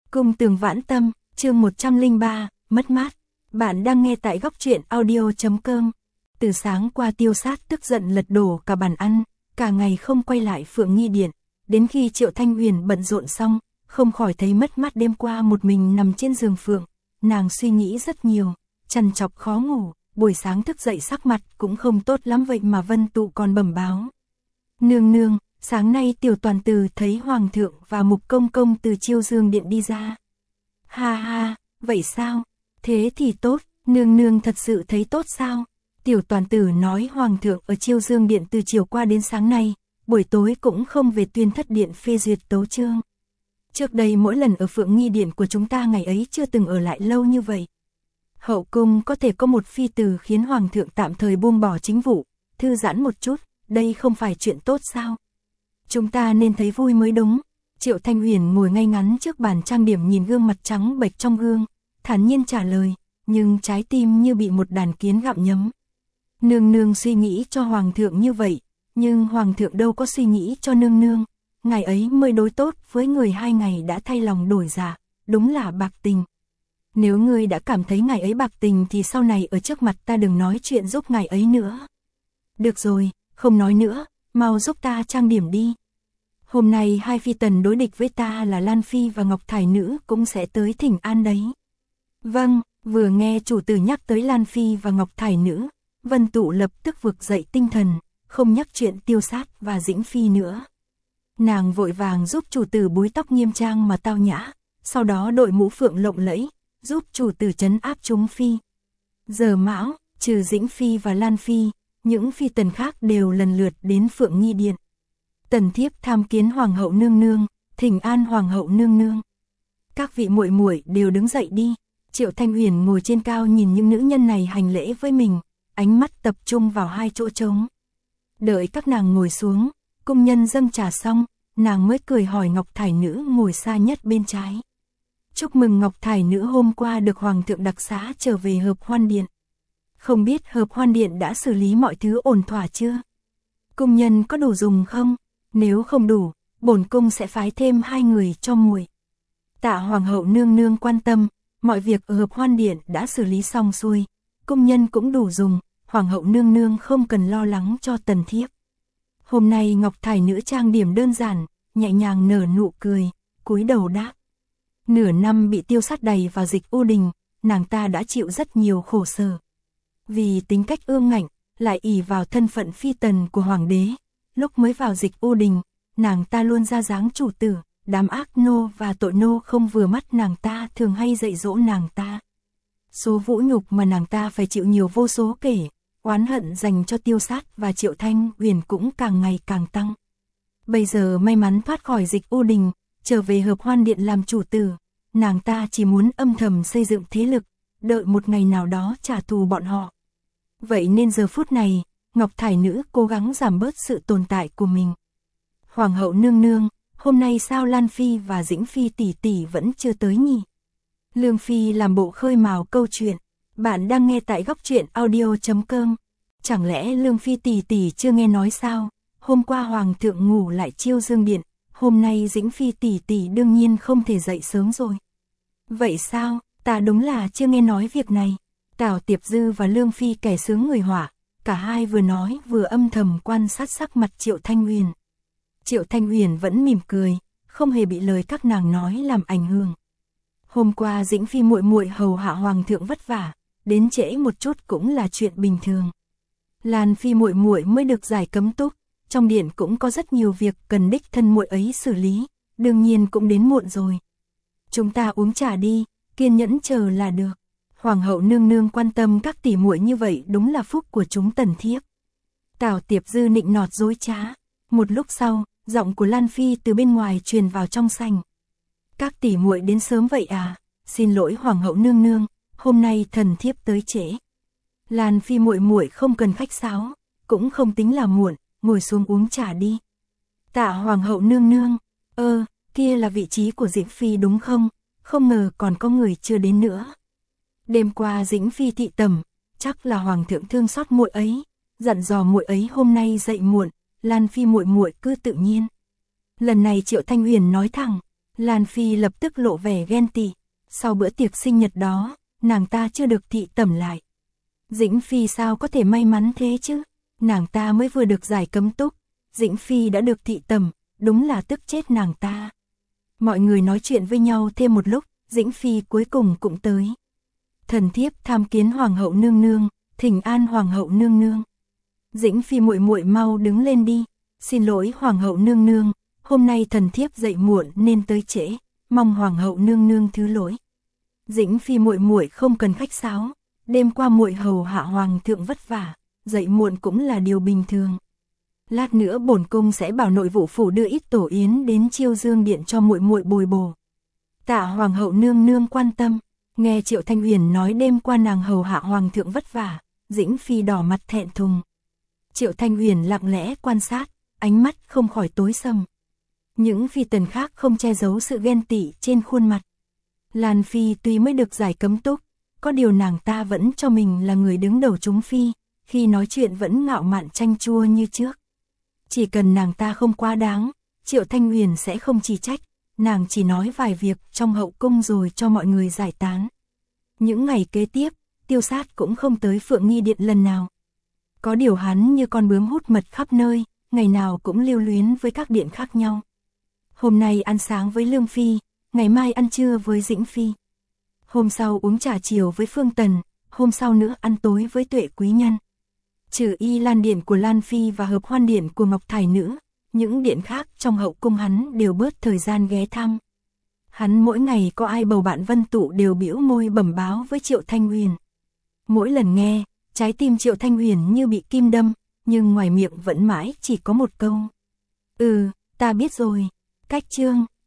Cung Tường Vãn Tâm, chương 103, mất mát. Bạn đang nghe tại góc truyện audio.com. Từ sáng qua Tiêu Sát tức giận lật đổ cả bàn ăn, cả ngày không quay lại Phượng Nghi Điện, đến khi Triệu Thanh Huyền bận rộn xong, không khỏi thấy mất mát đêm qua một mình nằm trên giường Phượng, nàng suy nghĩ rất nhiều, trằn trọc khó ngủ, buổi sáng thức dậy sắc mặt cũng không tốt lắm vậy mà Vân Tụ còn bẩm báo. Nương nương, sáng nay Tiểu Toàn Từ thấy Hoàng thượng và Mục Công Công từ Chiêu Dương Điện đi ra. Ha ha, vậy sao? Thế thì tốt, nương nương thật sự thấy tốt sao? Tiểu Toàn Tử nói Hoàng thượng ở Chiêu Dương Điện từ chiều qua đến sáng nay, buổi tối cũng không về Tuyên Thất Điện phê duyệt tấu chương. Trước đây mỗi lần ở Phượng Nghi Điện của chúng ta ngày ấy chưa từng ở lại lâu như vậy. Hậu cung có thể có một phi tử khiến Hoàng thượng tạm thời buông bỏ chính vụ, thư giãn một chút, đây không phải chuyện tốt sao? Chúng ta nên thấy vui mới đúng. Triệu Thanh Huyền ngồi ngay ngắn trước bàn trang điểm nhìn gương mặt trắng bệch trong gương, thản nhiên trả lời, nhưng trái tim như bị một đàn kiến gặm nhấm. Nương nương suy nghĩ cho Hoàng thượng như vậy, nhưng Hoàng thượng đâu có suy nghĩ cho nương nương. Ngày ấy mới đối tốt với người 2 ngày đã thay lòng đổi dạ, đúng là bạc tình. Nếu ngươi đã cảm thấy ngày ấy bạc tình thì sau này ở trước mặt ta đừng nói chuyện giúp ngày ấy nữa. Được rồi, không nói nữa, mau giúp ta trang điểm đi. Hôm nay 2 phi tần đối địch với ta là Lan Phi và Ngọc Thải Nữ cũng sẽ tới thỉnh an đấy. Vâng, vừa nghe chủ tử nhắc tới Lan Phi và Ngọc Thải Nữ, Vân Tụ lập tức vực dậy tinh thần, không nhắc chuyện Tiêu Sát và Dĩnh Phi nữa. Nàng vội vàng giúp chủ tử búi tóc nghiêm trang mà tao nhã, sau đó đội mũ phượng lộng lẫy, giúp chủ tử trấn áp chúng phi. Giờ mão, trừ Dĩnh Phi và Lan Phi, những phi tần khác đều lần lượt đến Phượng Nghi Điện. Tần thiếp tham kiến Hoàng hậu nương nương, thỉnh an Hoàng hậu nương nương. Các vị muội muội đều đứng dậy đi. Triệu Thanh Huyền ngồi trên cao nhìn những nữ nhân này hành lễ với mình, ánh mắt tập trung vào 2 chỗ trống. Đợi các nàng ngồi xuống, cung nhân dâng trà xong, nàng mới cười hỏi Ngọc Thải Nữ ngồi xa nhất bên trái. Chúc mừng Ngọc Thải Nữ hôm qua được Hoàng thượng đặc xá trở về Hợp Hoan Điện. Không biết Hợp Hoan Điện đã xử lý mọi thứ ổn thỏa chưa? Cung nhân có đủ dùng không? Nếu không đủ, bổn cung sẽ phái thêm 2 người cho muội. Tạ Hoàng hậu nương nương quan tâm, mọi việc ở Hợp Hoan Điện đã xử lý xong xuôi, cung nhân cũng đủ dùng, Hoàng hậu nương nương không cần lo lắng cho tần thiếp. Hôm nay Ngọc Thải Nữ trang điểm đơn giản, nhẹ nhàng nở nụ cười, cúi đầu đáp. Nửa năm bị Tiêu Sát đày vào dịch u đình, nàng ta đã chịu rất nhiều khổ sở. Vì tính cách ương ngạnh, lại ỷ vào thân phận phi tần của hoàng đế, lúc mới vào dịch u đình, nàng ta luôn ra dáng chủ tử, đám ác nô và tội nô không vừa mắt nàng ta thường hay dạy dỗ nàng ta. Số vũ nhục mà nàng ta phải chịu nhiều vô số kể, oán hận dành cho Tiêu Sát và Triệu Thanh Huyền cũng càng ngày càng tăng. Bây giờ may mắn thoát khỏi dịch u đình, trở về Hợp Hoan Điện làm chủ tử, nàng ta chỉ muốn âm thầm xây dựng thế lực, đợi một ngày nào đó trả thù bọn họ. Vậy nên giờ phút này, Ngọc Thải Nữ cố gắng giảm bớt sự tồn tại của mình. Hoàng hậu nương nương, hôm nay sao Lan Phi và Dĩnh Phi tỷ tỷ vẫn chưa tới nhỉ? Lương Phi làm bộ khơi mào câu chuyện. Bạn đang nghe tại góc truyện audio.com. Chẳng lẽ Lương Phi tỷ tỷ chưa nghe nói sao? Hôm qua Hoàng thượng ngủ lại Chiêu Dương Điện, hôm nay Dĩnh Phi tỷ tỷ đương nhiên không thể dậy sớm rồi. Vậy sao? Ta đúng là chưa nghe nói việc này. Tào Tiệp Dư và Lương Phi kẻ sướng người họa, cả hai vừa nói vừa âm thầm quan sát sắc mặt Triệu Thanh Huyền. Triệu Thanh Huyền vẫn mỉm cười, không hề bị lời các nàng nói làm ảnh hưởng. Hôm qua Dĩnh Phi muội muội hầu hạ Hoàng thượng vất vả, đến trễ một chút cũng là chuyện bình thường. Lan Phi muội muội mới được giải cấm túc, trong điện cũng có rất nhiều việc cần đích thân muội ấy xử lý, đương nhiên cũng đến muộn rồi. Chúng ta uống trà đi, kiên nhẫn chờ là được. Hoàng hậu nương nương quan tâm các tỷ muội như vậy đúng là phúc của chúng tần thiếp. Tào Tiệp Dư nịnh nọt dối trá. Một lúc sau, giọng của Lan Phi từ bên ngoài truyền vào trong sảnh. Các tỷ muội đến sớm vậy à? Xin lỗi Hoàng hậu nương nương, hôm nay thần thiếp tới trễ. Lan Phi muội muội không cần khách sáo, cũng không tính là muộn, ngồi xuống uống trà đi. Tạ Hoàng hậu nương nương, kia là vị trí của Dĩnh Phi đúng không? Không ngờ còn có người chưa đến nữa. Đêm qua Dĩnh Phi thị tẩm, chắc là Hoàng thượng thương xót muội ấy, dặn dò muội ấy hôm nay dậy muộn, Lan Phi muội muội cứ tự nhiên. Lần này Triệu Thanh Huyền nói thẳng, Lan Phi lập tức lộ vẻ ghen tị. Sau bữa tiệc sinh nhật đó, nàng ta chưa được thị tẩm lại. Dĩnh Phi sao có thể may mắn thế chứ? Nàng ta mới vừa được giải cấm túc, Dĩnh Phi đã được thị tẩm, đúng là tức chết nàng ta. Mọi người nói chuyện với nhau thêm một lúc, Dĩnh Phi cuối cùng cũng tới. Thần thiếp tham kiến Hoàng hậu nương nương, thỉnh an Hoàng hậu nương nương. Dĩnh Phi muội muội mau đứng lên đi. Xin lỗi Hoàng hậu nương nương, hôm nay thần thiếp dậy muộn nên tới trễ, mong Hoàng hậu nương nương thứ lỗi. Dĩnh Phi muội muội không cần khách sáo, đêm qua muội hầu hạ hoàng thượng vất vả, dậy muộn cũng là điều bình thường. Lát nữa bổn cung sẽ bảo nội vụ phủ đưa ít tổ yến đến Chiêu Dương điện cho muội muội bồi bổ. Tạ Hoàng hậu nương nương quan tâm. Nghe Triệu Thanh Uyển nói đêm qua nàng hầu hạ hoàng thượng vất vả, Dĩnh Phi đỏ mặt thẹn thùng. Triệu Thanh Uyển lặng lẽ quan sát, ánh mắt không khỏi tối sầm. Những phi tần khác không che giấu sự ghen tị trên khuôn mặt. Lan Phi tuy mới được giải cấm túc, có điều nàng ta vẫn cho mình là người đứng đầu chúng phi, khi nói chuyện vẫn ngạo mạn chanh chua như trước. Chỉ cần nàng ta không quá đáng, Triệu Thanh Uyển sẽ không chỉ trách, nàng chỉ nói vài việc trong hậu cung rồi cho mọi người giải tán. Những ngày kế tiếp, Tiêu Sát cũng không tới Phượng Nghi điện lần nào. Có điều hắn như con bướm hút mật khắp nơi, ngày nào cũng lưu luyến với các điện khác nhau. Hôm nay ăn sáng với Lương Phi, ngày mai ăn trưa với Dĩnh Phi. Hôm sau uống trà chiều với Phương Tần, hôm sau nữa ăn tối với Tuệ Quý Nhân. Trừ Y Lan điện của Lan Phi và Hợp Hoan điện của Ngọc Thải Nữ, những điện khác trong hậu cung hắn đều bớt thời gian ghé thăm. Hắn mỗi ngày có ai bầu bạn vân tụ đều bĩu môi bẩm báo với Triệu Thanh Uyển. Mỗi lần nghe, trái tim Triệu Thanh Uyển như bị kim đâm, nhưng ngoài miệng vẫn mãi chỉ có một câu. Ta biết rồi. Cách chương